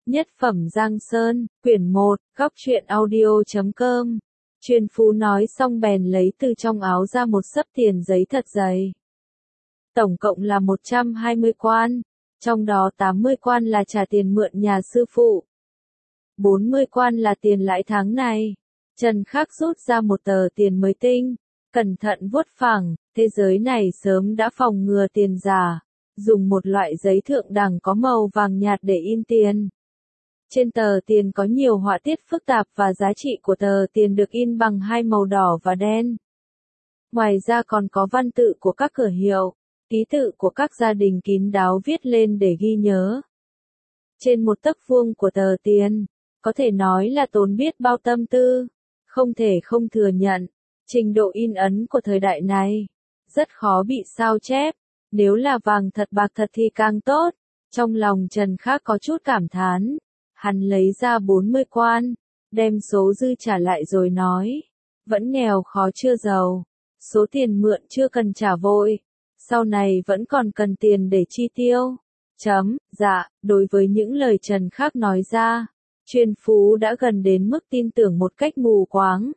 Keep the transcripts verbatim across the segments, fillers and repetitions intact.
Nhất phẩm Giang Sơn, quyển một, góc truyện audio chấm com. Chuyên Phú nói xong bèn lấy từ trong áo ra một xấp tiền giấy thật dày. Tổng cộng là một trăm hai mươi quan, trong đó tám mươi quan là trả tiền mượn nhà sư phụ. bốn mươi quan là tiền lãi tháng này. Trần Khắc rút ra một tờ tiền mới tinh, cẩn thận vuốt phẳng, thế giới này sớm đã phòng ngừa tiền giả, dùng một loại giấy thượng đẳng có màu vàng nhạt để in tiền. Trên tờ tiền có nhiều họa tiết phức tạp và giá trị của tờ tiền được in bằng hai màu đỏ và đen. Ngoài ra còn có văn tự của các cửa hiệu, ký tự của các gia đình kín đáo viết lên để ghi nhớ. Trên một tấc vuông của tờ tiền, có thể nói là tốn biết bao tâm tư, không thể không thừa nhận, trình độ in ấn của thời đại này, rất khó bị sao chép, nếu là vàng thật bạc thật thì càng tốt. Trong lòng Trần Khắc có chút cảm thán. Hắn lấy ra bốn mươi quan, đem số dư trả lại rồi nói, vẫn nghèo khó chưa giàu, số tiền mượn chưa cần trả vội, sau này vẫn còn cần tiền để chi tiêu. Chấm, dạ, đối với những lời Trần Khắc nói ra, Chuyên Phú đã gần đến mức tin tưởng một cách mù quáng.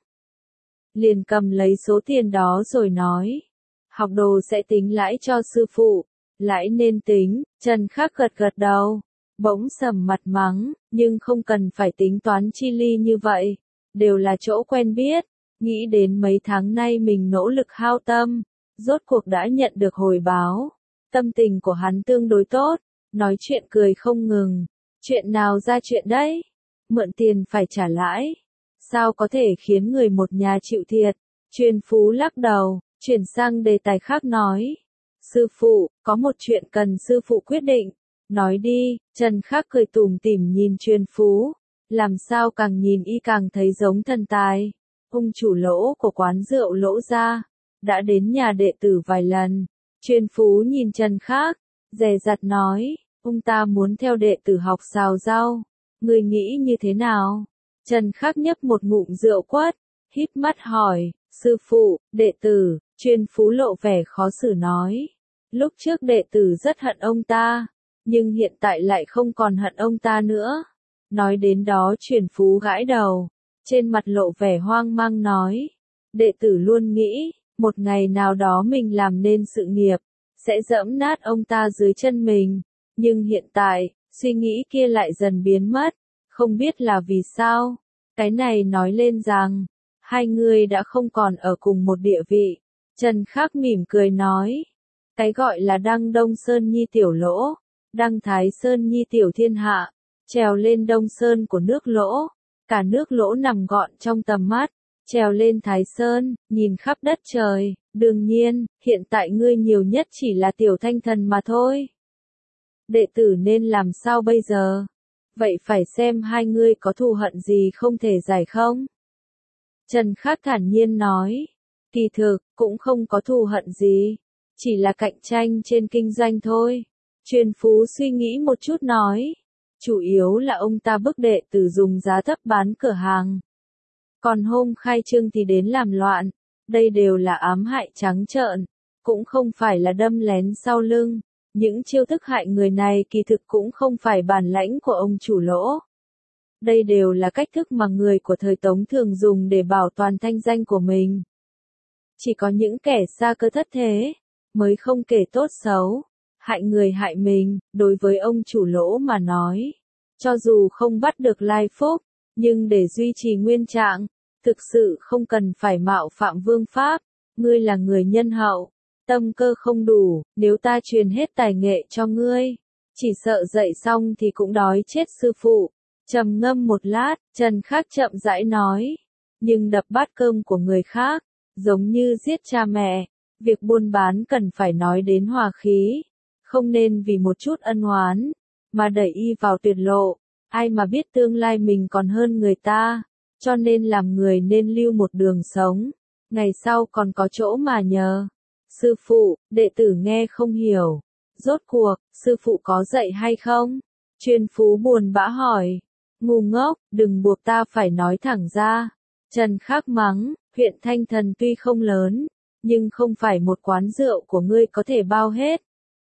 Liền cầm lấy số tiền đó rồi nói, học đồ sẽ tính lãi cho sư phụ, lãi nên tính. Trần Khắc gật gật đầu. Bỗng sầm mặt mắng, nhưng không cần phải tính toán chi ly như vậy, đều là chỗ quen biết, nghĩ đến mấy tháng nay mình nỗ lực hao tâm, rốt cuộc đã nhận được hồi báo, tâm tình của hắn tương đối tốt, nói chuyện cười không ngừng, chuyện nào ra chuyện đấy, mượn tiền phải trả lãi, sao có thể khiến người một nhà chịu thiệt. Chuyên Phú lắc đầu, chuyển sang đề tài khác nói, sư phụ, có một chuyện cần sư phụ quyết định. Nói đi. Trần Khắc cười tủm tỉm nhìn Chuyên Phú, làm sao càng nhìn y càng thấy giống thần tài. Ông chủ Lỗ của quán rượu Lỗ gia, đã đến nhà đệ tử vài lần. Chuyên Phú nhìn Trần Khắc, dè dặt nói, ông ta muốn theo đệ tử học xào rau, người nghĩ như thế nào? Trần Khắc nhấp một ngụm rượu quất, híp mắt hỏi, sư phụ, đệ tử. Chuyên Phú lộ vẻ khó xử nói, lúc trước đệ tử rất hận ông ta, nhưng hiện tại lại không còn hận ông ta nữa. Nói đến đó Chuyên Phú gãi đầu, trên mặt lộ vẻ hoang mang nói, đệ tử luôn nghĩ, một ngày nào đó mình làm nên sự nghiệp, sẽ dẫm nát ông ta dưới chân mình, nhưng hiện tại, suy nghĩ kia lại dần biến mất, không biết là vì sao. Cái này nói lên rằng, hai người đã không còn ở cùng một địa vị. Trần Khắc mỉm cười nói, cái gọi là Đăng Đông Sơn Nhi tiểu Lỗ, Đăng Thái Sơn Nhi tiểu thiên hạ, trèo lên Đông Sơn của nước Lỗ, cả nước Lỗ nằm gọn trong tầm mắt, trèo lên Thái Sơn, nhìn khắp đất trời, đương nhiên, hiện tại ngươi nhiều nhất chỉ là tiểu thanh thần mà thôi. Đệ tử nên làm sao bây giờ? Vậy phải xem hai ngươi có thù hận gì không thể giải không? Trần Khắc thản nhiên nói, kỳ thực, cũng không có thù hận gì, chỉ là cạnh tranh trên kinh doanh thôi. Chuyên Phú suy nghĩ một chút nói, chủ yếu là ông ta bức đệ tử dùng giá thấp bán cửa hàng. Còn hôm khai trương thì đến làm loạn, đây đều là ám hại trắng trợn, cũng không phải là đâm lén sau lưng. Những chiêu thức hại người này kỳ thực cũng không phải bản lãnh của ông chủ Lỗ. Đây đều là cách thức mà người của thời Tống thường dùng để bảo toàn thanh danh của mình. Chỉ có những kẻ xa cơ thất thế, mới không kể tốt xấu. Hại người hại mình, đối với ông chủ Lỗ mà nói, cho dù không bắt được lai phúc, nhưng để duy trì nguyên trạng, thực sự không cần phải mạo phạm vương pháp. Ngươi là người nhân hậu, tâm cơ không đủ, nếu ta truyền hết tài nghệ cho ngươi, chỉ sợ dạy xong thì cũng đói chết sư phụ. Trầm ngâm một lát, Trần Khắc chậm rãi nói, nhưng đập bát cơm của người khác, giống như giết cha mẹ, việc buôn bán cần phải nói đến hòa khí. Không nên vì một chút ân oán, mà đẩy y vào tuyệt lộ, ai mà biết tương lai mình còn hơn người ta, cho nên làm người nên lưu một đường sống, ngày sau còn có chỗ mà nhờ. Sư phụ, đệ tử nghe không hiểu, rốt cuộc, sư phụ có dạy hay không? Chuyên Phú buồn bã hỏi, ngu ngốc, đừng buộc ta phải nói thẳng ra. Trần Khắc mắng, huyện Thanh Thần tuy không lớn, nhưng không phải một quán rượu của ngươi có thể bao hết.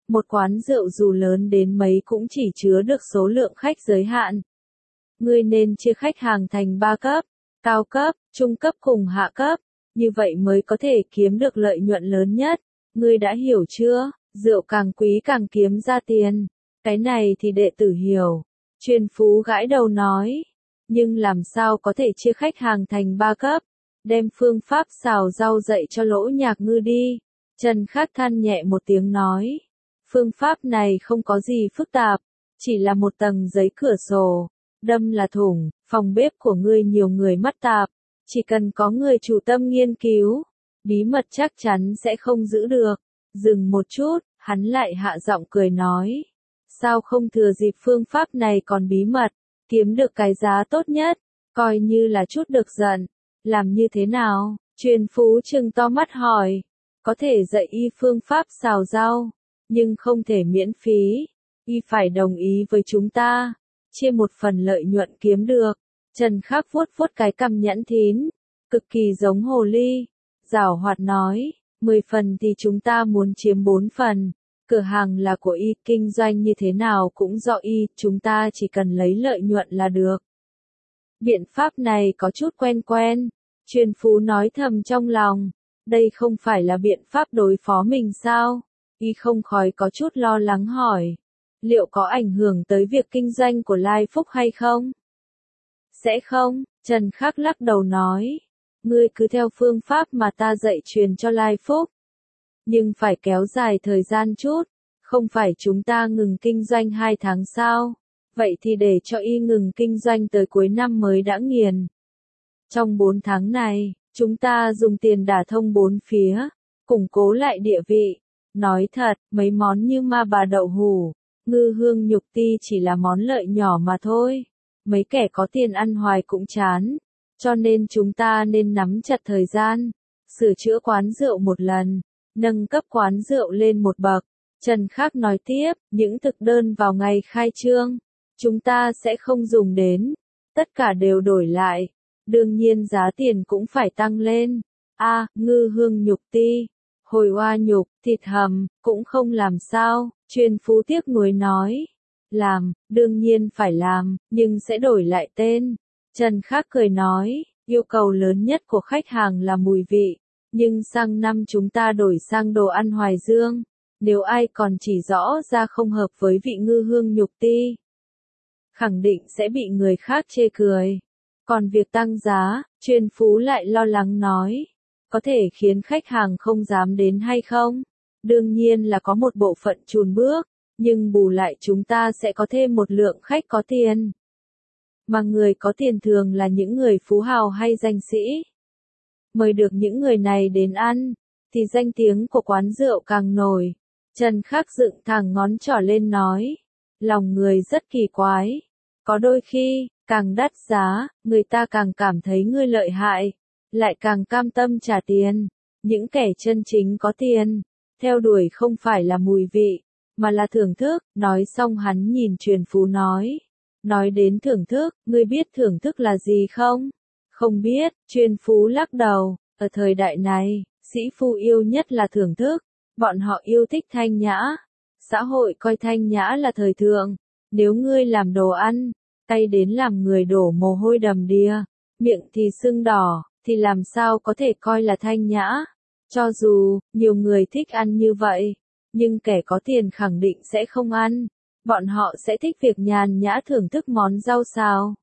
Một quán rượu dù lớn đến mấy cũng chỉ chứa được số lượng khách giới hạn. Ngươi nên chia khách hàng thành ba cấp, cao cấp, trung cấp cùng hạ cấp, như vậy mới có thể kiếm được lợi nhuận lớn nhất. Ngươi đã hiểu chưa? Rượu càng quý càng kiếm ra tiền. Cái này thì đệ tử hiểu. Chuyên phú gãi đầu nói. Nhưng làm sao có thể chia khách hàng thành ba cấp? Đem phương pháp xào rau dạy cho Lỗ Nhạc Ngư đi. Trần Khắc than nhẹ một tiếng nói. Phương pháp này không có gì phức tạp. Chỉ là một tầng giấy cửa sổ. Đâm là thủng, phòng bếp của ngươi nhiều người mắt tạp. Chỉ cần có người chủ tâm nghiên cứu. Bí mật chắc chắn sẽ không giữ được. Dừng một chút, hắn lại hạ giọng cười nói. Sao không thừa dịp phương pháp này còn bí mật, kiếm được cái giá tốt nhất, coi như là chút được giận. Làm như thế nào? Chuyên phú trừng to mắt hỏi. Có thể dạy y phương pháp xào rau, nhưng không thể miễn phí. Y phải đồng ý với chúng ta, chia một phần lợi nhuận kiếm được. Trần Khắc vuốt vuốt cái cằm nhẵn thín, cực kỳ giống hồ ly. Giảo hoạt nói, mười phần thì chúng ta muốn chiếm bốn phần. Cửa hàng là của y, kinh doanh như thế nào cũng do y, chúng ta chỉ cần lấy lợi nhuận là được. Biện pháp này có chút quen quen. Chuyên phú nói thầm trong lòng. Đây không phải là biện pháp đối phó mình sao? Y không khỏi có chút lo lắng hỏi. Liệu có ảnh hưởng tới việc kinh doanh của Lai Phúc hay không? Sẽ không, Trần Khắc lắc đầu nói. Ngươi cứ theo phương pháp mà ta dạy truyền cho Lai Phúc. Nhưng phải kéo dài thời gian chút. Không phải chúng ta ngừng kinh doanh hai tháng sao? Vậy thì để cho y ngừng kinh doanh tới cuối năm mới đã nghiền. Trong bốn tháng này, chúng ta dùng tiền đả thông bốn phía, củng cố lại địa vị. Nói thật, mấy món như ma bà đậu hủ, ngư hương nhục ti chỉ là món lợi nhỏ mà thôi. Mấy kẻ có tiền ăn hoài cũng chán. Cho nên chúng ta nên nắm chặt thời gian, sửa chữa quán rượu một lần, nâng cấp quán rượu lên một bậc. Trần Khắc nói tiếp, những thực đơn vào ngày khai trương, chúng ta sẽ không dùng đến, tất cả đều đổi lại. Đương nhiên giá tiền cũng phải tăng lên. A, à, ngư hương nhục ti, hồi oa nhục, thịt hầm, cũng không làm sao, Chuyên phú tiếc nuối nói. Làm, đương nhiên phải làm, nhưng sẽ đổi lại tên. Trần Khắc cười nói, yêu cầu lớn nhất của khách hàng là mùi vị, nhưng sang năm chúng ta đổi sang đồ ăn Hoài Dương. Nếu ai còn chỉ rõ ra không hợp với vị ngư hương nhục ti, khẳng định sẽ bị người khác chê cười. Còn việc tăng giá, Chuyên phú lại lo lắng nói, có thể khiến khách hàng không dám đến hay không? Đương nhiên là có một bộ phận chùn bước, nhưng bù lại chúng ta sẽ có thêm một lượng khách có tiền. Mà người có tiền thường là những người phú hào hay danh sĩ. Mời được những người này đến ăn, thì danh tiếng của quán rượu càng nổi. Trần Khắc dựng thẳng ngón trỏ lên nói, lòng người rất kỳ quái. Có đôi khi, càng đắt giá, người ta càng cảm thấy ngươi lợi hại, lại càng cam tâm trả tiền. Những kẻ chân chính có tiền, theo đuổi không phải là mùi vị, mà là thưởng thức. Nói xong hắn nhìn Chuyên phú nói. Nói đến thưởng thức, ngươi biết thưởng thức là gì không? Không biết, Chuyên phú lắc đầu. Ở thời đại này, sĩ phu yêu nhất là thưởng thức. Bọn họ yêu thích thanh nhã. Xã hội coi thanh nhã là thời thượng. Nếu ngươi làm đồ ăn, tay đến làm người đổ mồ hôi đầm đìa, miệng thì sưng đỏ, thì làm sao có thể coi là thanh nhã? Cho dù, nhiều người thích ăn như vậy, nhưng kẻ có tiền khẳng định sẽ không ăn. Bọn họ sẽ thích việc nhàn nhã thưởng thức món rau xào.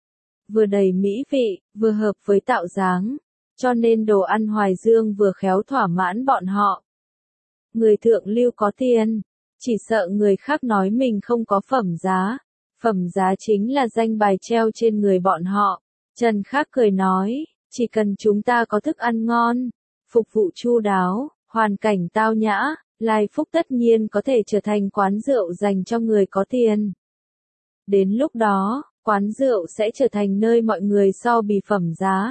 Vừa đầy mỹ vị, vừa hợp với tạo dáng. Cho nên đồ ăn Hoài Dương vừa khéo thỏa mãn bọn họ. Người thượng lưu có tiền, chỉ sợ người khác nói mình không có phẩm giá. Phẩm giá chính là danh bài treo trên người bọn họ. Trần Khắc cười nói, chỉ cần chúng ta có thức ăn ngon, phục vụ chu đáo, hoàn cảnh tao nhã, Lai Phúc tất nhiên có thể trở thành quán rượu dành cho người có tiền. Đến lúc đó, quán rượu sẽ trở thành nơi mọi người so bì phẩm giá.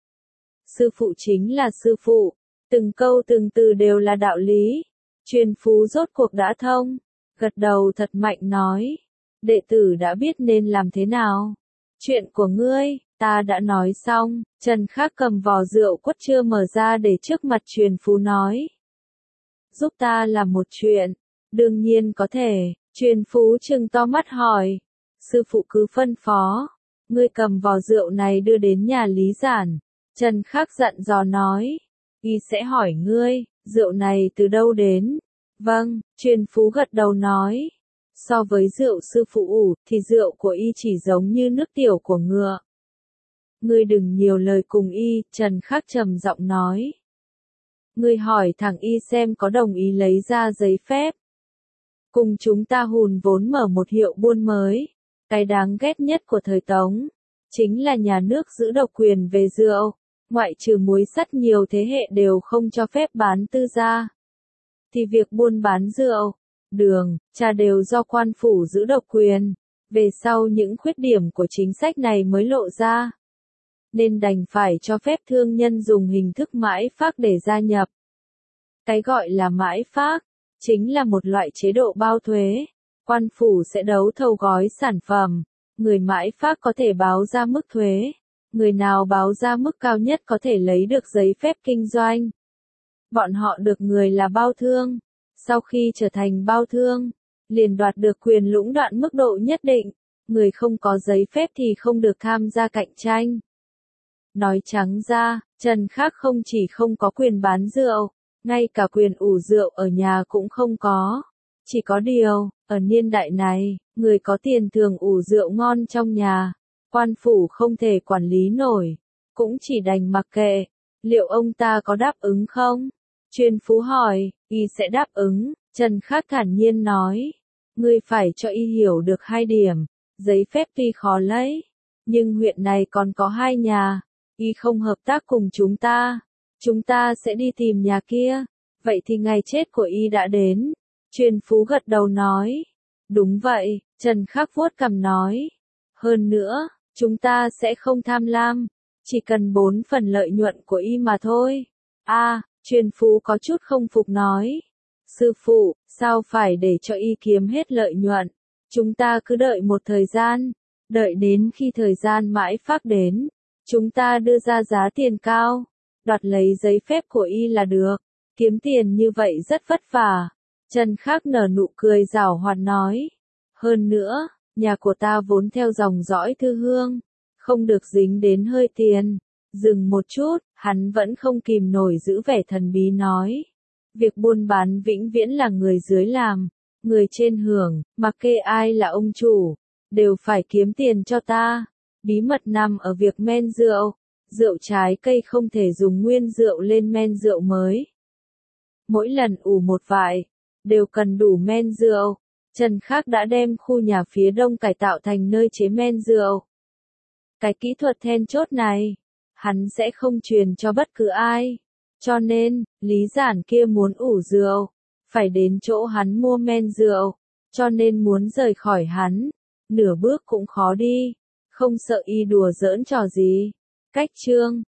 Sư phụ chính là sư phụ, từng câu từng từ đều là đạo lý. Chuyên phú rốt cuộc đã thông, gật đầu thật mạnh nói, đệ tử đã biết nên làm thế nào. Chuyện của ngươi, ta đã nói xong. Trần Khắc cầm vò rượu quất chưa mở ra để trước mặt Chuyên phú nói. Giúp ta làm một chuyện, Đương nhiên có thể, Truyền Phú trừng to mắt hỏi. Sư phụ cứ phân phó. Ngươi cầm vò rượu này đưa đến nhà Lý Giản. Trần Khắc dặn dò nói. Y sẽ hỏi ngươi, rượu này từ đâu đến? Vâng, Truyền Phú gật đầu nói. So với rượu sư phụ ủ, thì rượu của y chỉ giống như nước tiểu của ngựa. Ngươi đừng nhiều lời cùng y, Trần Khắc trầm giọng nói. Ngươi hỏi thằng y xem có đồng ý lấy ra giấy phép. Cùng chúng ta hùn vốn mở một hiệu buôn mới. Cái đáng ghét nhất của thời Tống, chính là nhà nước giữ độc quyền về rượu. Ngoại trừ muối sắt nhiều thế hệ đều không cho phép bán tư gia. Thì việc buôn bán rượu, đường, trà đều do quan phủ giữ độc quyền. Về sau những khuyết điểm của chính sách này mới lộ ra. Nên đành phải cho phép thương nhân dùng hình thức mãi phác để gia nhập. Cái gọi là mãi phác, chính là một loại chế độ bao thuế. Quan phủ sẽ đấu thầu gói sản phẩm. Người mãi phác có thể báo ra mức thuế. Người nào báo ra mức cao nhất có thể lấy được giấy phép kinh doanh. Bọn họ được người là bao thương. Sau khi trở thành bao thương, liền đoạt được quyền lũng đoạn mức độ nhất định. Người không có giấy phép thì không được tham gia cạnh tranh. Nói trắng ra, Trần Khắc không chỉ không có quyền bán rượu, ngay cả quyền ủ rượu ở nhà cũng không có. Chỉ có điều, ở niên đại này, người có tiền thường ủ rượu ngon trong nhà. Quan phủ không thể quản lý nổi, cũng chỉ đành mặc kệ. Liệu ông ta có đáp ứng không? Truyền Phú hỏi, y sẽ đáp ứng, Trần Khắc thản nhiên nói. Ngươi phải cho y hiểu được hai điểm, giấy phép tuy khó lấy, nhưng huyện này còn có hai nhà, y không hợp tác cùng chúng ta, chúng ta sẽ đi tìm nhà kia, vậy thì ngày chết của y đã đến. Truyền Phú gật đầu nói, đúng vậy, Trần Khắc vuốt cằm nói. Hơn nữa, chúng ta sẽ không tham lam, chỉ cần bốn phần lợi nhuận của y mà thôi. A, à, Truyền Phú có chút không phục nói. Sư phụ, sao phải để cho y kiếm hết lợi nhuận? Chúng ta cứ đợi một thời gian, đợi đến khi thời gian mãi phác đến, chúng ta đưa ra giá tiền cao, đoạt lấy giấy phép của y là được. Kiếm tiền như vậy rất vất vả. Trần Khắc nở nụ cười giảo hoạt nói. Hơn nữa, nhà của ta vốn theo dòng dõi Thư Hương, không được dính đến hơi tiền. Dừng một chút, hắn vẫn không kìm nổi giữ vẻ thần bí nói. Việc buôn bán vĩnh viễn là người dưới làm, người trên hưởng, mặc kệ ai là ông chủ, đều phải kiếm tiền cho ta. Bí mật nằm ở việc men rượu, rượu trái cây không thể dùng nguyên rượu lên men rượu mới. Mỗi lần ủ một vại, đều cần đủ men rượu. Trần Khắc đã đem khu nhà phía đông cải tạo thành nơi chế men rượu. Cái kỹ thuật then chốt này, hắn sẽ không truyền cho bất cứ ai. Cho nên, Lý Giản kia muốn ủ rượu, phải đến chỗ hắn mua men rượu, cho nên muốn rời khỏi hắn, nửa bước cũng khó đi, không sợ y đùa giỡn trò gì. Cách chương